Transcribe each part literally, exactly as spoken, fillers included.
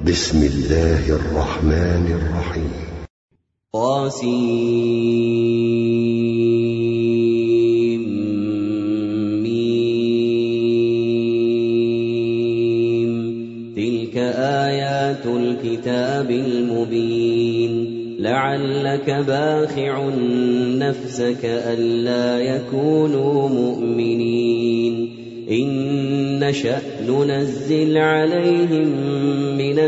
بسم الله الرحمن الرحيم. طاسيم ميم. تلك آيات الكتاب المبين. لعلك باخع نفسك ألا يكونوا مؤمنين. إن نشأ ننزل عليهم من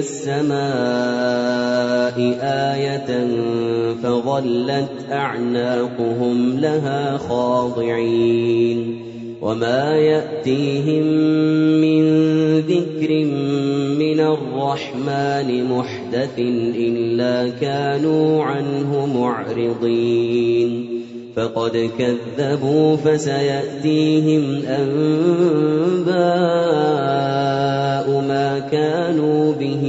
السماء آية فظلت أعناقهم لها خاضعين. وما يأتيهم من ذكر من الرحمن محدث إلا كانوا عنه معرضين. فقد كذبوا فسيأتيهم أنباء ما كانوا به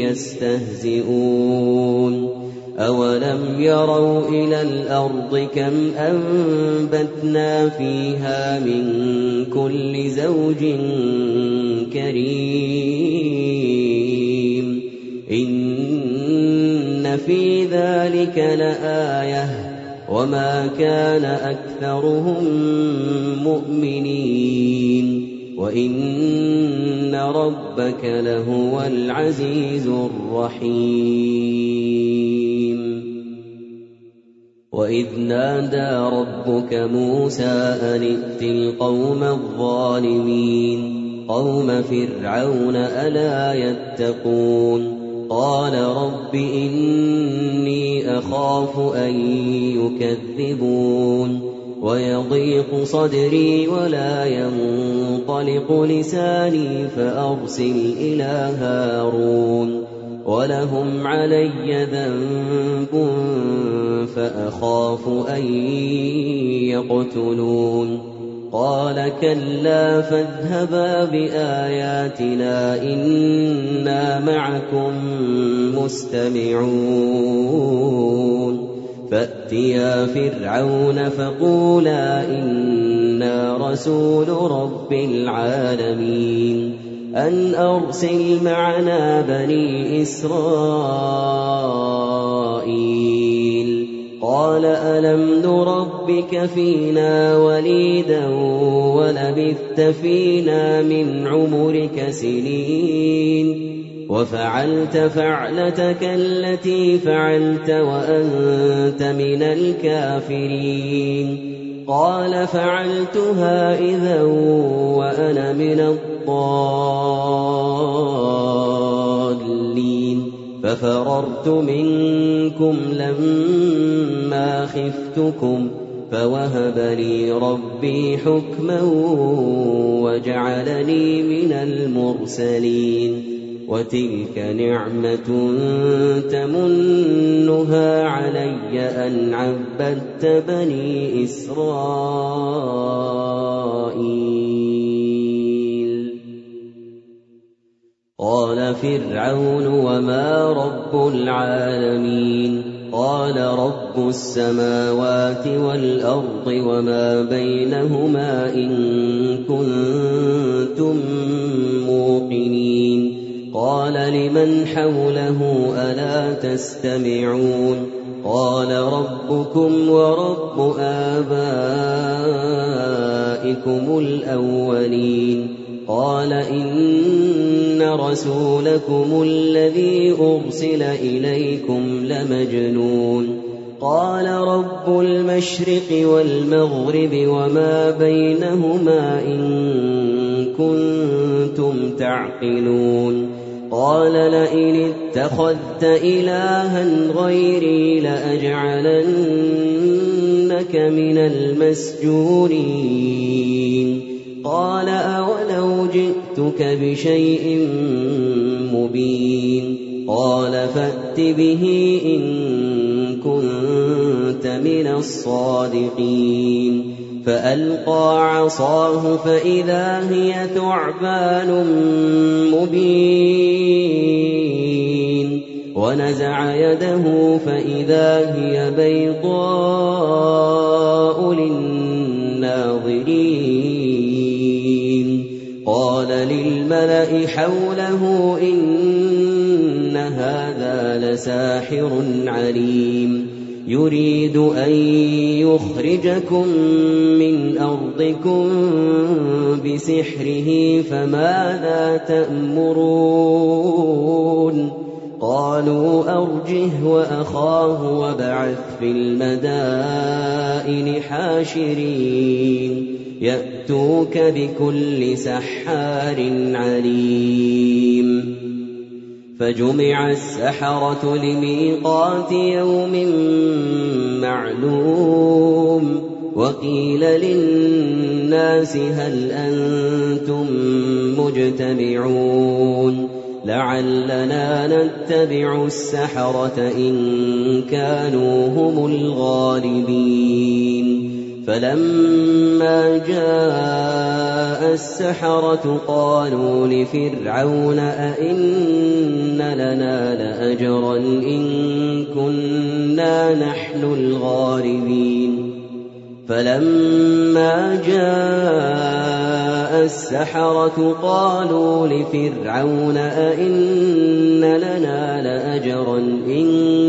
يستهزئون. أولم يروا إلى الأرض كم أنبتنا فيها من كل زوج كريم. إن في ذلك لآية وما كان أكثرهم مؤمنين وإن ربك لهو العزيز الرحيم. وإذ نادى ربك موسى أن ائت القوم الظالمين قوم فرعون ألا يتقون. قال رب إني أخاف أن يكذبون ويضيق صدري ولا ينطلق لساني فأرسل إلى هارون ولهم علي ذنب فأخاف أن يقتلون. قال كلا فاذهبا بآياتنا إنا معكم مستمعون. فأتيا فرعون فقولا إنا رسول رب العالمين أن أرسل معنا بني إسرائيل. قال ألم نربك فينا وليدا ولبثت فينا من عمرك سنين وفعلت فعلتك التي فعلت وأنت من الكافرين. قال فعلتها إذا وأنا من الضالين ففررت منكم لما خفتكم فوهب لي ربي حكما وجعلني من المرسلين. وتلك نعمة تمنها علي أن عبدت بني إسرائيل. قال فرعون وما رب العالمين. قال رب السماوات والأرض وما بينهما إن كنتم موقنين. قال لمن حوله ألا تستمعون. قال ربكم ورب آبائكم الأولين. قال إن رسولكم الذي أرسل إليكم لمجنون. قال رب المشرق والمغرب وما بينهما إن كنتم تعقلون. قال لئن اتخذت إلها غيري لأجعلنك من المسجونين. قال أولو جئتك بشيء مبين. قال فأت به إن كنت من الصادقين. فألقى عصاه فإذا هي ثعبان مبين. ونزع يده فإذا هي بيضاء للناظرين. قال للملأ حوله إن هذا لساحر عليم يريد أن يخرجكم من أرضكم بسحره فماذا تأمرون قالوا أرجه وأخاه وابعث في المدائن حاشرين يأتوك بكل سحار عليم فجمع السحرة لميقات يوم معلوم وقيل للناس هل أنتم مجتمعون لعلنا نتبع السحرة إن كانوا هم الغالبين فلما جاء السحرة قالوا لفرعون أئن لنا لأجرا إن كنا نحن الغالبين فلما جاء السحرة قالوا لفرعون أئن لنا لأجرا إن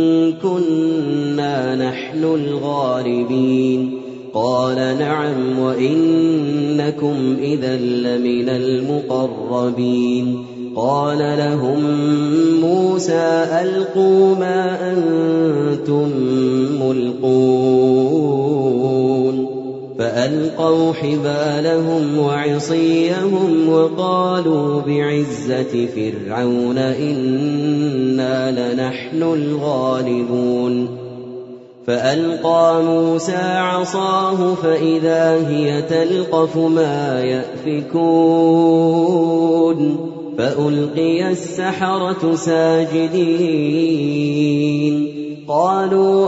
كنا نحن الغالبين قال نعم وإنكم إذا لمن المقربين قال لهم موسى ألقوا ما أنتم ملقون فألقوا حبالهم وعصيهم وقالوا بعزة فرعون إنا لنحن الغالبون فألقى موسى عصاه فإذا هي تلقف ما يأفكون فألقي السحرة ساجدين قالوا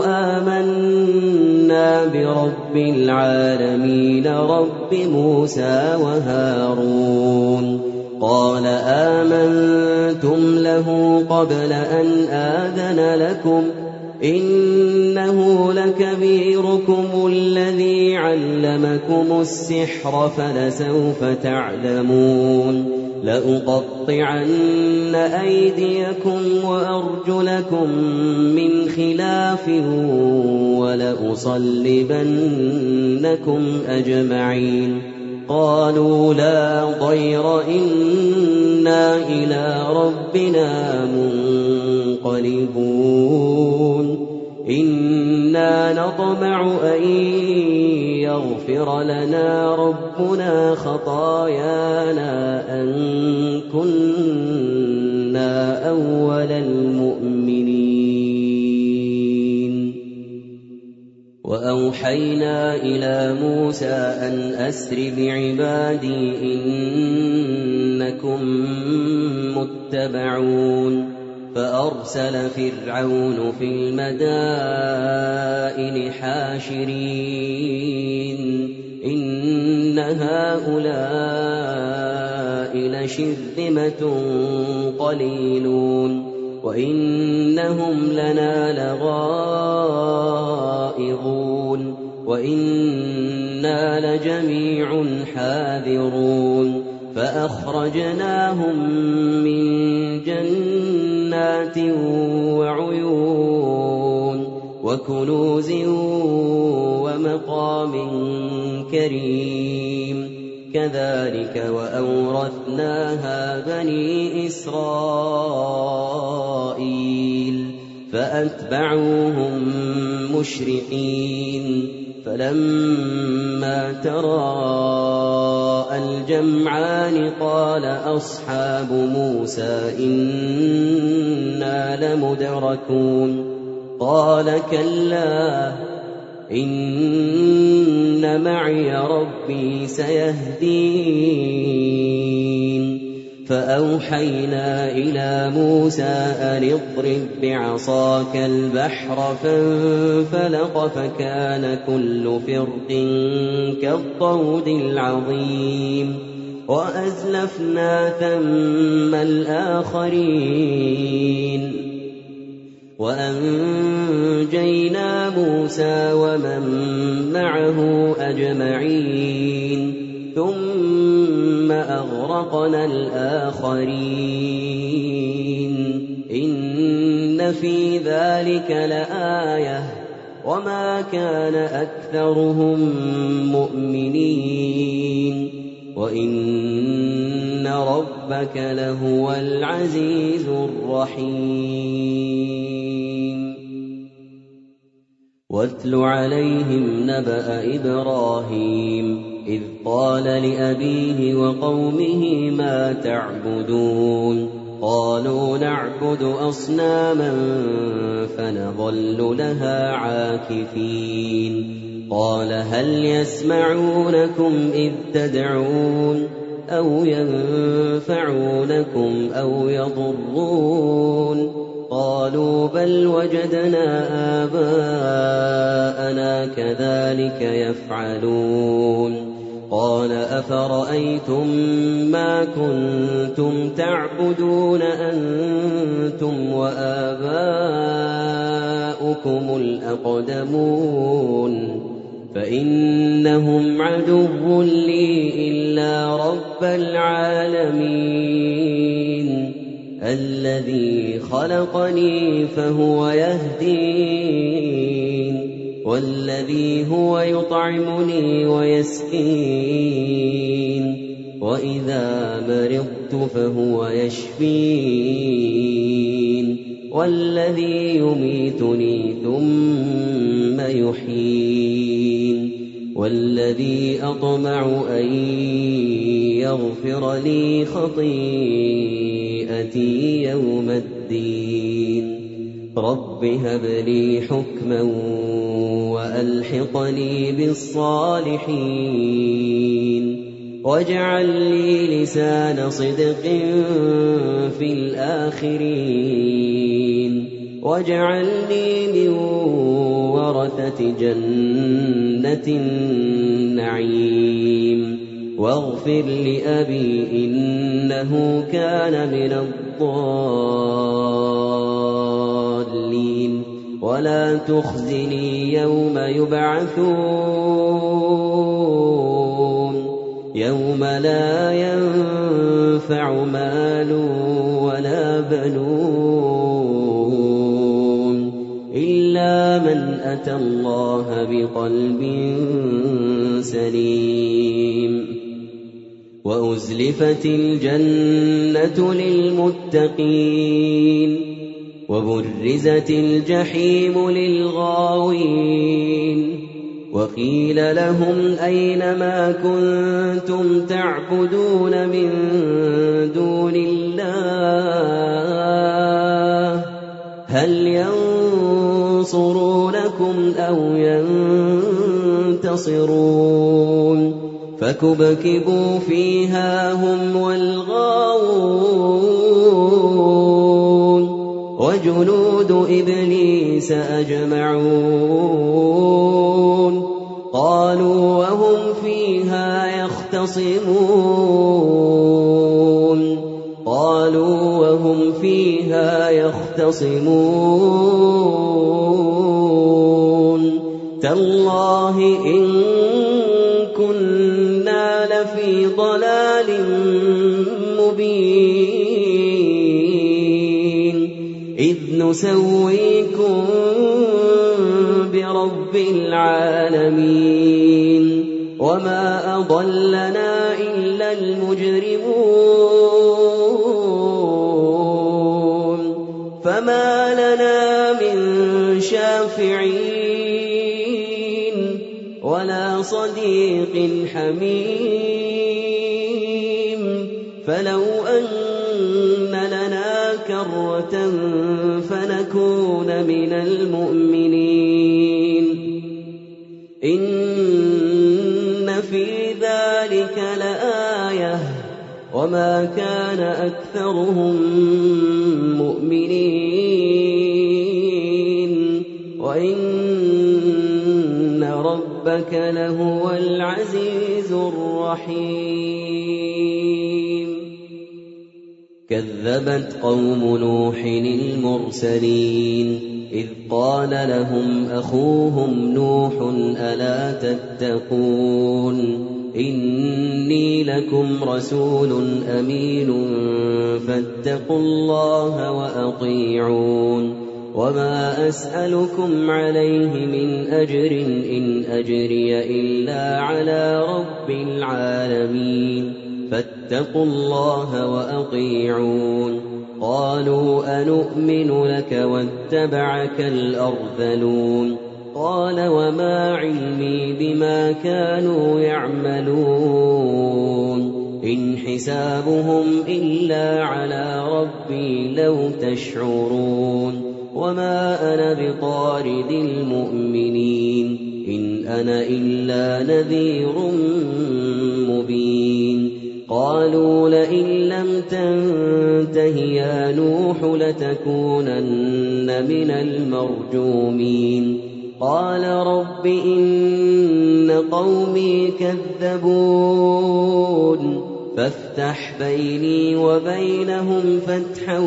آمنا برب العالمين رب موسى وهارون قال آمنتم له قبل أن آذن لكم إنه لكبيركم الذي علمكم السحر فلسوف تعلمون لأقطعن أيديكم وأرجلكم من خلاف ولأصلبنكم أجمعين قالوا لا ضير إنا إلى ربنا منقلبون إنا نطمع أن يغفر لنا ربنا خطايانا أن كنا أول المؤمنين وأوحينا إلى موسى أن أسر بعبادي إنكم متبعون فأرسل فرعون في المدائن حاشرين إن هؤلاء لشرذمة قليلون وإنهم لنا لغائظون وإنا لجميع حاذرون فأخرجناهم من جنات وعيون وكنوز ومقام كريم كذلك وأورثناها بني إسرائيل فأتبعوهم مشرقين فلما تراءى الجمعان قال أصحاب موسى إنا لمدركون قال كلا إن معي ربي سيهدين فأوحينا إلى موسى أن اضرب بعصاك البحر فانفلق فكان كل فرق كالطود العظيم وأزلفنا ثم الآخرين وأنجينا موسى ومن معه أجمعين ثم أغرقنا الآخرين إِنَّ فِي ذَلِكَ لَآيَةً وَمَا كَانَ أَكْثَرُهُم مُّؤْمِنِينَ وَإِنَّ رَبَّكَ لَهُوَ الْعَزِيزُ الرَّحِيمُ وَاتْلُ عَلَيْهِمْ نَبَأَ إِبْرَاهِيمَ إِذْ قَالَ لِأَبِيهِ وَقَوْمِهِ مَا تَعْبُدُونَ قَالُوا نَعْبُدُ أَصْنَامًا فَنَظَلُّ لَهَا عَاكِفِينَ قَالَ هَلْ يَسْمَعُونَكُمْ إِذْ تَدْعُونَ أَوْ يَنفَعُونَكُمْ أَوْ يَضُرُّونَ قَالُوا بَلْ وَجَدْنَا آبَاءَنَا كَذَلِكَ يَفْعَلُونَ قَالَ أَفَرَأَيْتُم مَّا كُنتُمْ تَعْبُدُونَ أَنتُمْ وَآبَاؤُكُمُ الْأَقْدَمُونَ فَإِنَّهُمْ عَدُوٌّ لِّي إِلَّا رَبَّ الْعَالَمِينَ الَّذِي خَلَقَنِي فَهُوَ يَهْدِينِ وَالَّذِي هُوَ يُطْعِمُنِي وَيَسْقِينِ وَإِذَا مَرِضْتُ فَهُوَ يَشْفِينِ وَالَّذِي يُمِيتُنِي ثُمَّ يُحْيِينِ وَالَّذِي أَطْمَعُ أَن يَغْفِرَ لِي خَطِيئَتِي يَوْمَ الدِّينِ رَبِّ هَبْ لِي حُكْمًا وَأَلْحِقْنِي بِالصَّالِحِينَ وَاجْعَل لِّي لِسَانَ صِدْقٍ فِي الْآخِرِينَ وَاجْعَلْنِي مِن وَرَثَةِ جَنَّةِ النَّعِيمِ وَاغْفِرْ لِأَبِي إِنَّهُ كَانَ مِنَ الضَّالِّينَ وَلَا تُخْزِنِي يَوْمَ يُبْعَثُونَ يَوْمَ لَا يَنفَعُ مَالٌ وَلَا بَنُونَ إِلَّا مَنْ أَتَى اللَّهَ بِقَلْبٍ سَلِيمٍ وَأُزْلِفَتِ الْجَنَّةُ لِلْمُتَّقِينَ وَبُرِّزَتِ الْجَحِيمُ لِلْغَاوِينَ وَقِيلَ لَهُمْ أَيْنَ مَا كُنتُمْ تَعْبُدُونَ مِن دُونِ اللَّهِ هَلْ يَنصُرُونَكُمْ أَوْ يَنتَصِرُونَ فَكُبْكِبُوا فِيهَا هُمْ وَالْغَاوُونَ وَجُنُودُ إِبْلِيسَ أَجْمَعُونَ قَالُوا وَهُمْ فِيهَا يَخْتَصِمُونَ قَالُوا وَهُمْ فِيهَا يَخْتَصِمُونَ تَاللَّهِ إِن كُنَّا لَفِي ضَلَالٍ مُّبِينٍ إِذْ نُسَوِّيكُم بِرَبِّ الْعَالَمِينَ وَمَا أَضَلَّنَا إِلَّا الْمُجْرِمُونَ فَمَا لَنَا مِن شَافِعِينَ وَلَا صَدِيقٍ حَمِيمٍ فَلَوْ أَنَّ لَنَا كَرَّةً فَنَكُونَ مِنَ الْمُؤْمِنِينَ إِنَّ فِي ذَلِكَ لَآيَةً وَمَا كَانَ أَكْثَرُهُم مُّؤْمِنِينَ وَإِنَّ رَبَّكَ لَهُوَ الْعَزِيزُ الرَّحِيمُ كَذَّبَتْ قَوْمُ نُوحٍ الْمُرْسَلِينَ إِذْ قَالَ لَهُمْ أَخُوهُمْ نُوحٌ أَلَا تَتَّقُونَ إني لكم رسول أمين فاتقوا الله وأطيعون وما أسألكم عليه من أجر إن أجري إلا على رب العالمين فاتقوا الله وأطيعون قالوا أنؤمن لك واتبعك الأرذلون قال وما علمي بما كانوا يعملون إن حسابهم إلا على ربي لو تشعرون وما أنا بطارد المؤمنين إن أنا إلا نذير مبين قالوا لئن لم تنته يا نوح لتكونن من المرجومين قال رب إن قومي كذبون فافتح بيني وبينهم فتحا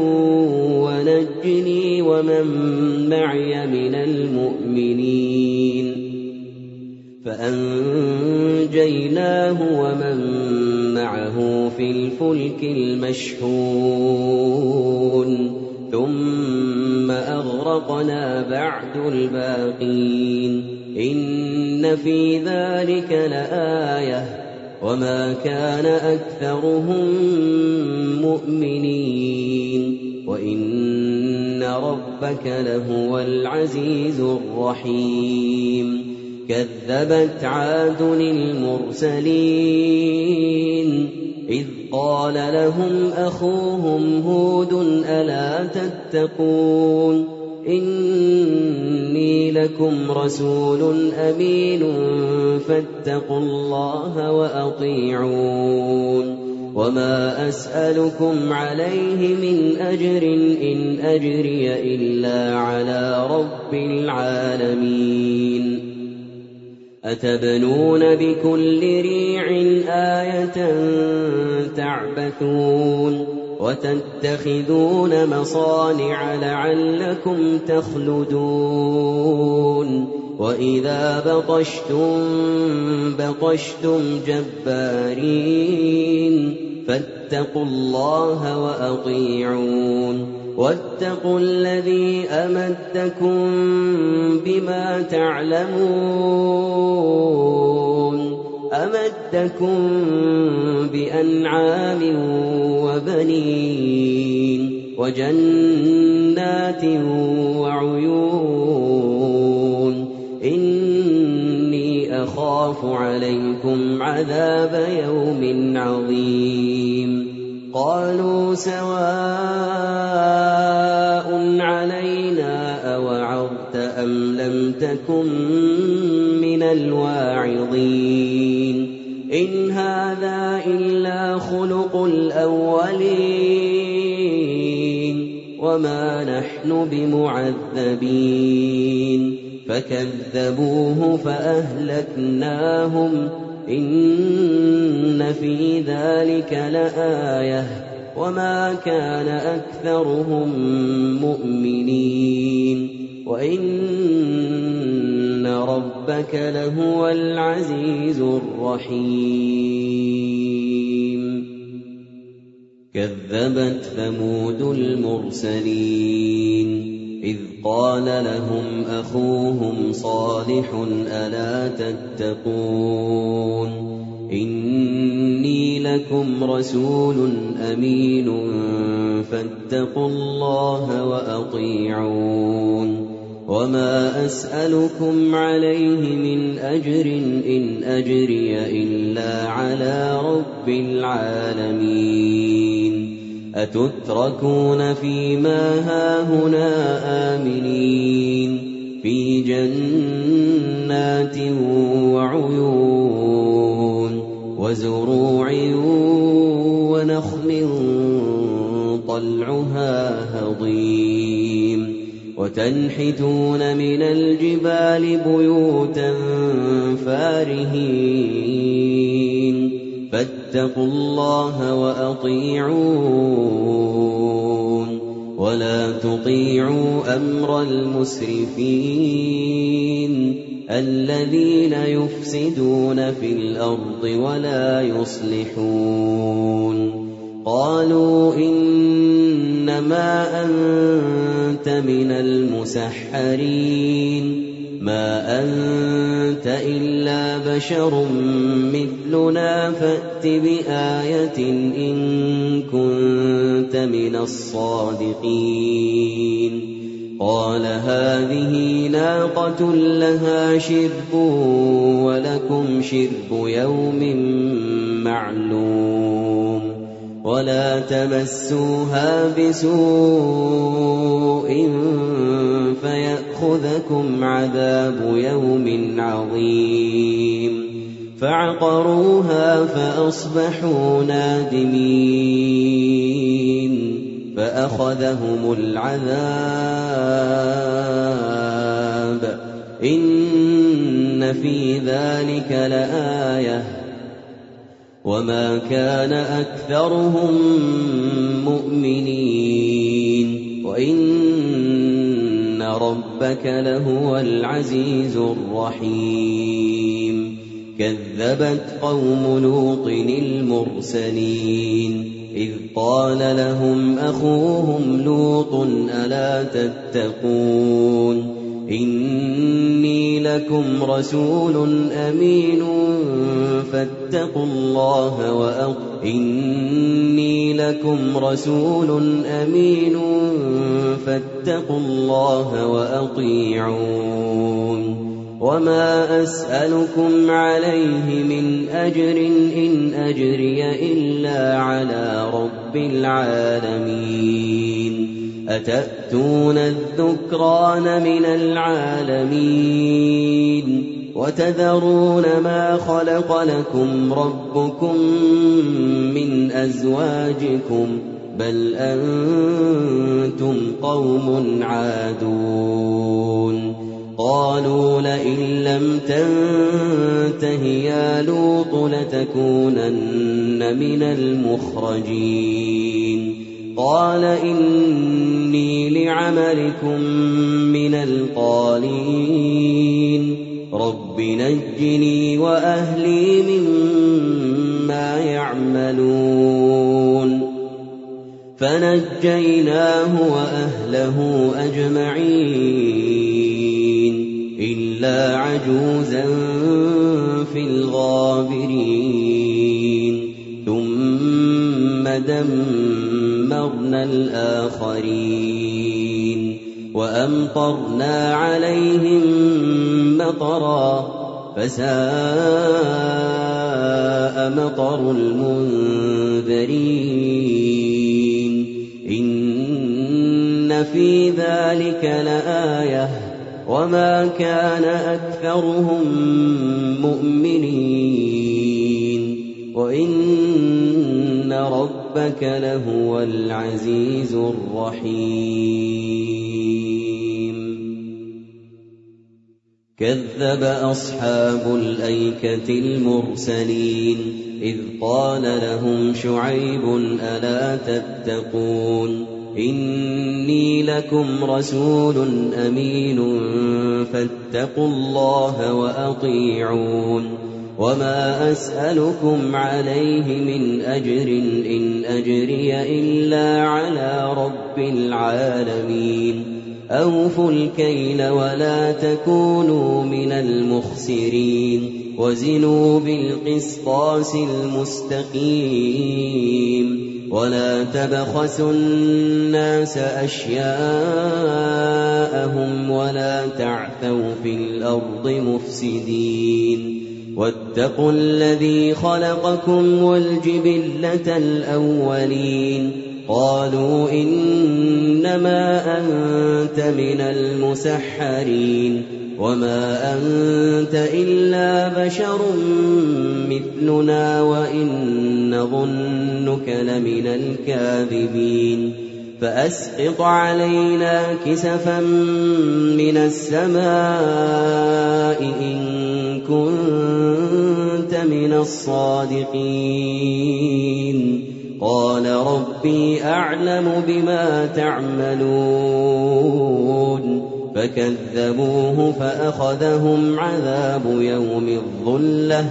ونجني ومن معي من المؤمنين فأنجيناه ومن معه في الفلك المشحون ثم أغرقنا بعد الباقين إن في ذلك لآية وما كان أكثرهم مؤمنين وإن ربك لهو العزيز الرحيم كذبت عاد المرسلين إذ قال لهم أخوهم هود ألا تتقون إني لكم رسول أمين فاتقوا الله وأطيعون وما أسألكم عليه من أجر إن أجري إلا على رب العالمين أتبنون بكل ريع آية تعبثون وتتخذون مصانع لعلكم تخلدون وإذا بطشتم بطشتم جبارين فاتقوا الله وأطيعون واتقوا الذي أمدكم بما تعلمون أمدكم بأنعام وبنين وجنات وعيون إني أخاف عليكم عذاب يوم عظيم قالوا سواء علينا أوعظت أم لم تكن من الواعظين إن هذا إلا خلق الأولين وما نحن بمعذبين فكذبوه فأهلكناهم إن في ذلك لآية وما كان أكثرهم مؤمنين وإن ربك لهو العزيز الرحيم كذبت ثمود المرسلين إذ قال لهم أخوهم صالح ألا تتقون إني لكم رسول أمين فاتقوا الله وأطيعون وما أسألكم عليه من أجر إن أجري إلا على رب العالمين أتتركون فيما هاهنا آمنين في جنات وعيون وزروع ونخل طلعها هضيم وتنحتون من الجبال بيوتا فارهين فاتقوا الله وأطيعون ولا تطيعوا أمر المسرفين الذين يفسدون في الأرض ولا يصلحون. قالوا إنما أنت من المسحرين ما أنت إلا بشر مثلنا فأت بآية إن كنت من الصادقين. قال هذه ناقة لها شرب ولكم شرب يوم معلوم ولا تمسوها بسوء فيأخذكم عذاب يوم عظيم. فعقروها فأصبحوا نادمين فأخذهم العذاب إن في ذلك لآية وما كان أكثرهم مؤمنين وإن ربك لهو العزيز الرحيم. كذبت قوم لوط المرسلين إذ قال لهم أخوهم لوط ألا تتقون إني لكم رسول أمين فاتقوا الله وأطيعون إني لكم رسول أمين فاتقوا الله وأطيعون وما أسألكم عليه من أجر إن أجري إلا على رب العالمين. أتأتون الذكران من العالمين وتذرون ما خلق لكم ربكم من أزواجكم بل أنتم قوم عادون. قالوا لئن لم تنته يا لوط لتكونن من المخرجين. قال إني لعملكم من القالين رب نجني وأهلي مما يعملون. فنجيناه وأهله أجمعين إلا عجوزا في الغابرين ثم دمرنا الآخرين وأمطرنا عليهم مطرا فساء مطر المنذرين. إن في ذلك لآية وما كان أكثرهم مؤمنين وإن ربك لهو العزيز الرحيم. كذب أصحاب الأيكة المرسلين إذ قال لهم شعيب ألا تتقون إني لكم رسول أمين فاتقوا الله وأطيعون وما أسألكم عليه من أجر إن أجري إلا على رب العالمين. أوفوا الكيل ولا تكونوا من المخسرين وزنوا بالقسطاس المستقيم ولا تبخسوا الناس أشياءهم ولا تعثوا في الأرض مفسدين. واتقوا الذي خلقكم والجبلة الأولين. قالوا إنما أنت من المسحرين وما أنت إلا بشر مثلنا وإن نظنك لمن الكاذبين. فأسقط علينا كسفا من السماء إن كنت من الصادقين. قال ربي أعلم بما تعملون فكذبوه فأخذهم عذاب يوم الظلة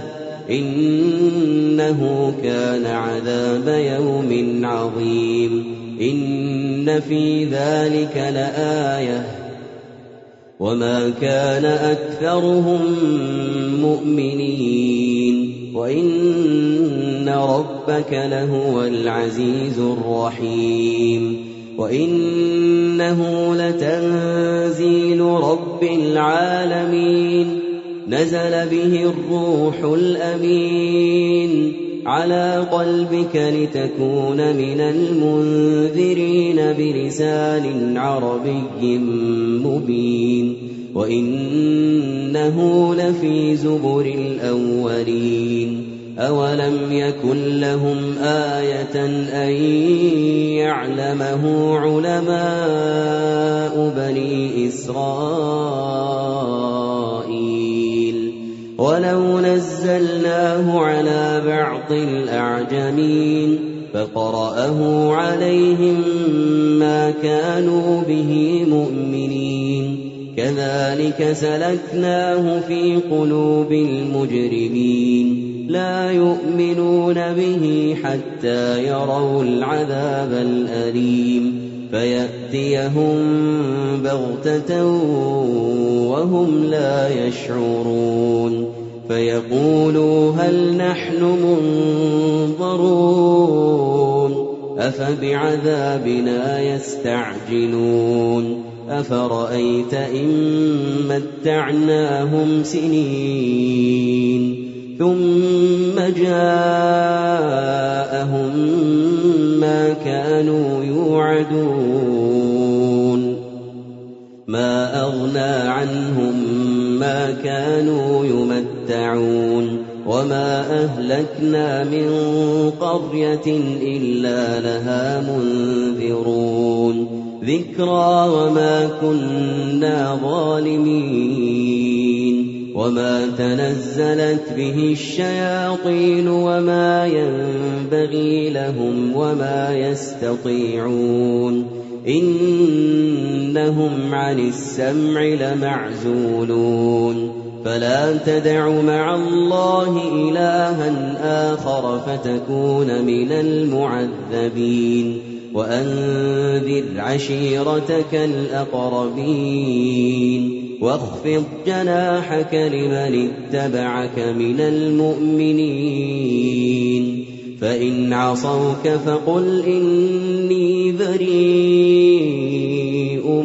إنه كان عذاب يوم عظيم إن في ذلك لآية وما كان أكثرهم مؤمنين وإن ربك لهو العزيز الرحيم وإنه لتنزيل رب العالمين نزل به الروح الأمين على قلبك لتكون من المنذرين بلسان عربي مبين وإنه لفي زبر الأولين أولم يكن لهم آية أن يعلمه علماء بني إسرائيل ولو نزلناه على بعض الأعجمين فقرأه عليهم ما كانوا به مؤمنين كذلك سلكناه في قلوب المجرمين لا يؤمنون به حتى يروا العذاب الأليم فيأتيهم بغتة وهم لا يشعرون فيقولوا هل نحن منظرون أفبعذابنا يستعجلون أفرأيت إن متعناهم سنين ثم جاءهم ما كانوا يوعدون ما أغنى عنهم ما كانوا يمتعون وما أهلكنا من قرية إلا لها منذرون ذكرى وما كنا ظالمين وما تنزلت به الشياطين وما ينبغي لهم وما يستطيعون إنهم عن السمع لمعزولون فلا تدع مع الله إلها آخر فتكون من المعذبين وأنذر عشيرتك الأقربين واخفض جناحك لمن اتبعك من المؤمنين فإن عصوك فقل إني بريء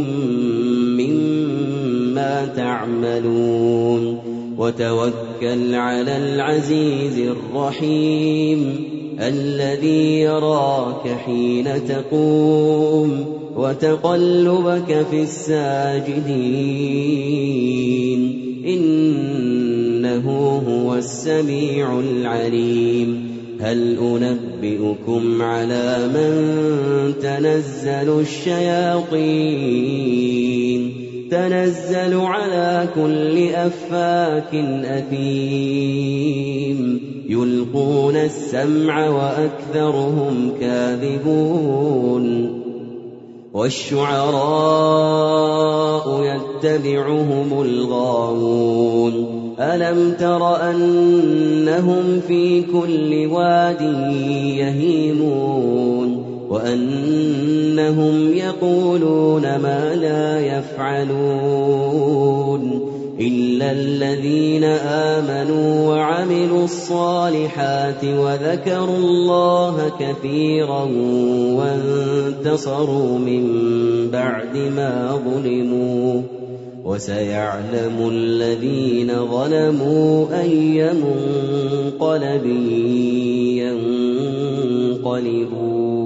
مما تعملون وتوكل على العزيز الرحيم الذي يراك حين تقوم وتقلبك في الساجدين إنه هو السميع العليم هل أنبئكم على من تنزل الشياطين تنزل على كل أفاك أثيم يلقون السمع وأكثرهم كاذبون والشعراء يتبعهم الغاوون ألم تر أنهم في كل واد يهيمون وأنهم يقولون ما لا يفعلون إلا الذين آمنوا وعملوا الصالحات وذكروا الله كثيرا وانتصروا من بعد ما ظلموا وسيعلم الذين ظلموا أي منقلب ينقلبون